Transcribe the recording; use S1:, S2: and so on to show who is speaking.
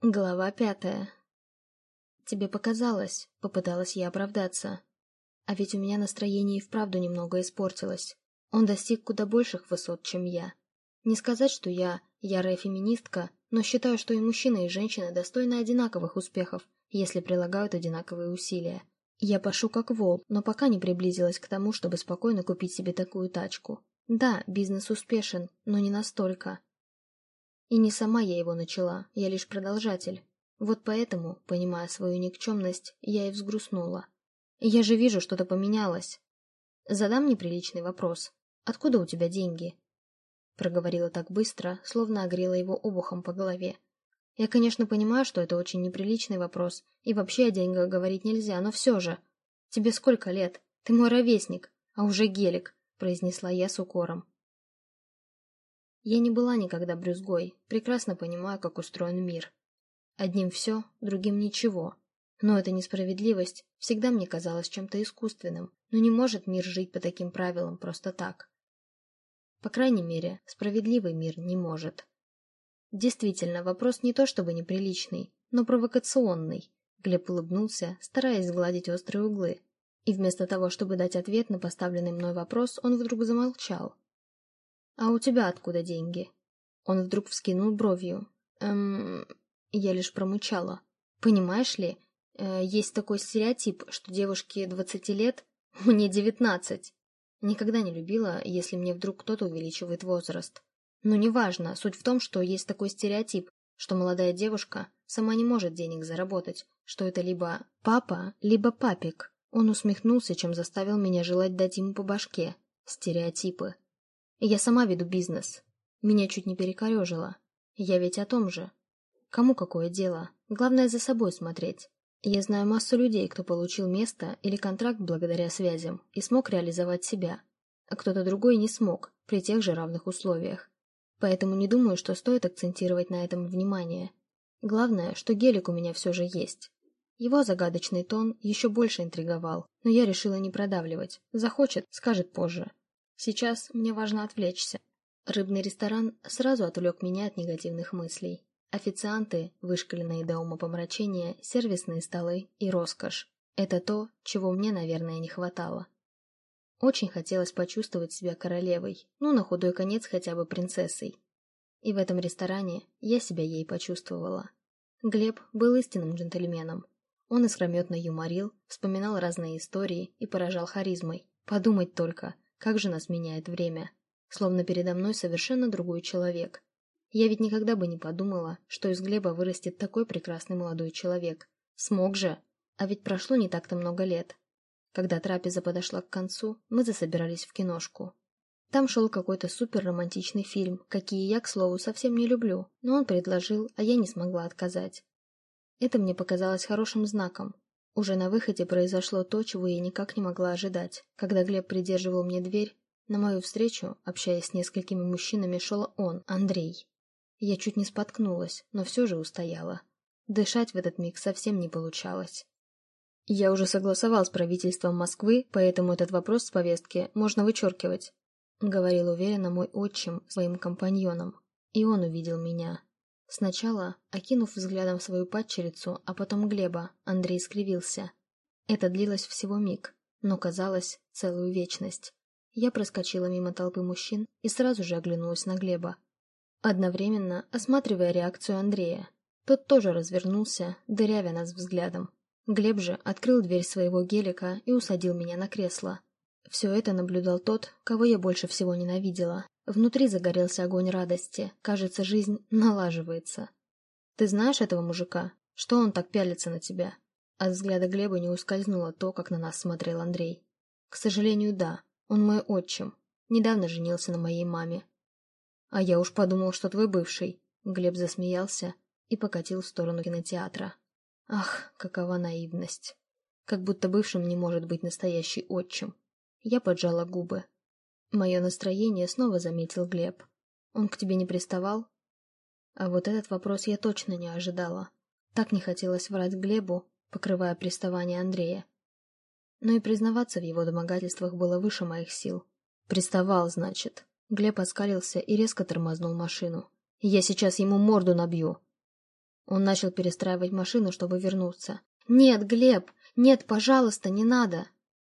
S1: Глава 5. Тебе показалось, попыталась я оправдаться. А ведь у меня настроение и вправду немного испортилось. Он достиг куда больших высот, чем я. Не сказать, что я ярая феминистка, но считаю, что и мужчины, и женщины достойны одинаковых успехов, если прилагают одинаковые усилия. Я пашу как вол, но пока не приблизилась к тому, чтобы спокойно купить себе такую тачку. Да, бизнес успешен, но не настолько. И не сама я его начала, я лишь продолжатель. Вот поэтому, понимая свою никчемность, я и взгрустнула. Я же вижу, что-то поменялось. Задам неприличный вопрос. Откуда у тебя деньги? Проговорила так быстро, словно огрела его обухом по голове. Я, конечно, понимаю, что это очень неприличный вопрос, и вообще о деньгах говорить нельзя, но все же. Тебе сколько лет? Ты мой ровесник, а уже гелик, произнесла я с укором. Я не была никогда брюзгой, прекрасно понимаю, как устроен мир. Одним все, другим ничего. Но эта несправедливость всегда мне казалась чем-то искусственным, но не может мир жить по таким правилам просто так. По крайней мере, справедливый мир не может. Действительно, вопрос не то чтобы неприличный, но провокационный. Глеб улыбнулся, стараясь сгладить острые углы. И вместо того, чтобы дать ответ на поставленный мной вопрос, он вдруг замолчал. «А у тебя откуда деньги?» Он вдруг вскинул бровью. Я лишь промычала. «Понимаешь ли, есть такой стереотип, что девушке 20 лет, мне 19. Никогда не любила, если мне вдруг кто-то увеличивает возраст. Но неважно, суть в том, что есть такой стереотип, что молодая девушка сама не может денег заработать, что это либо папа, либо папик». Он усмехнулся, чем заставил меня желать дать ему по башке. Стереотипы. Я сама веду бизнес. Меня чуть не перекорежило. Я ведь о том же. Кому какое дело? Главное за собой смотреть. Я знаю массу людей, кто получил место или контракт благодаря связям и смог реализовать себя, а кто-то другой не смог при тех же равных условиях. Поэтому не думаю, что стоит акцентировать на этом внимание. Главное, что гелик у меня все же есть. Его загадочный тон еще больше интриговал, но я решила не продавливать. Захочет, скажет позже. Сейчас мне важно отвлечься. Рыбный ресторан сразу отвлек меня от негативных мыслей. Официанты, вышкаленные до умопомрачения, сервисные столы и роскошь. Это то, чего мне, наверное, не хватало. Очень хотелось почувствовать себя королевой, ну, на худой конец хотя бы принцессой. И в этом ресторане я себя ей почувствовала. Глеб был истинным джентльменом. Он искрометно юморил, вспоминал разные истории и поражал харизмой. Подумать только, как же нас меняет время. Словно передо мной совершенно другой человек. Я ведь никогда бы не подумала, что из Глеба вырастет такой прекрасный молодой человек. Смог же! А ведь прошло не так-то много лет. Когда трапеза подошла к концу, мы засобирались в киношку. Там шел какой-то супер-романтичный фильм, какие я, к слову, совсем не люблю, но он предложил, а я не смогла отказать. Это мне показалось хорошим знаком. Уже на выходе произошло то, чего я никак не могла ожидать. Когда Глеб придерживал мне дверь, на мою встречу, общаясь с несколькими мужчинами, шел он, Андрей. Я чуть не споткнулась, но все же устояла. Дышать в этот миг совсем не получалось. «Я уже согласовал с правительством Москвы, поэтому этот вопрос с повестки можно вычеркивать», — говорил уверенно мой отчим своим компаньонам. И он увидел меня. Сначала, окинув взглядом свою падчерицу, а потом Глеба, Андрей скривился. Это длилось всего миг, но казалось целую вечность. Я проскочила мимо толпы мужчин и сразу же оглянулась на Глеба, одновременно осматривая реакцию Андрея. Тот тоже развернулся, дырявя нас взглядом. Глеб же открыл дверь своего гелика и усадил меня на кресло. Все это наблюдал тот, кого я больше всего ненавидела. Внутри загорелся огонь радости. Кажется, жизнь налаживается. «Ты знаешь этого мужика? Что он так пялится на тебя?» От взгляда Глеба не ускользнуло то, как на нас смотрел Андрей. «К сожалению, да. Он мой отчим. Недавно женился на моей маме». «А я уж подумал, что твой бывший». Глеб засмеялся и покатил в сторону кинотеатра. Ах, какова наивность. Как будто бывшим не может быть настоящий отчим. Я поджала губы. Мое настроение снова заметил Глеб. Он к тебе не приставал? А вот этот вопрос я точно не ожидала. Так не хотелось врать Глебу, покрывая приставание Андрея. Но и признаваться в его домогательствах было выше моих сил. Приставал, значит. Глеб оскалился и резко тормознул машину. Я сейчас ему морду набью. Он начал перестраивать машину, чтобы вернуться. «Нет, Глеб! Нет, пожалуйста, не надо!»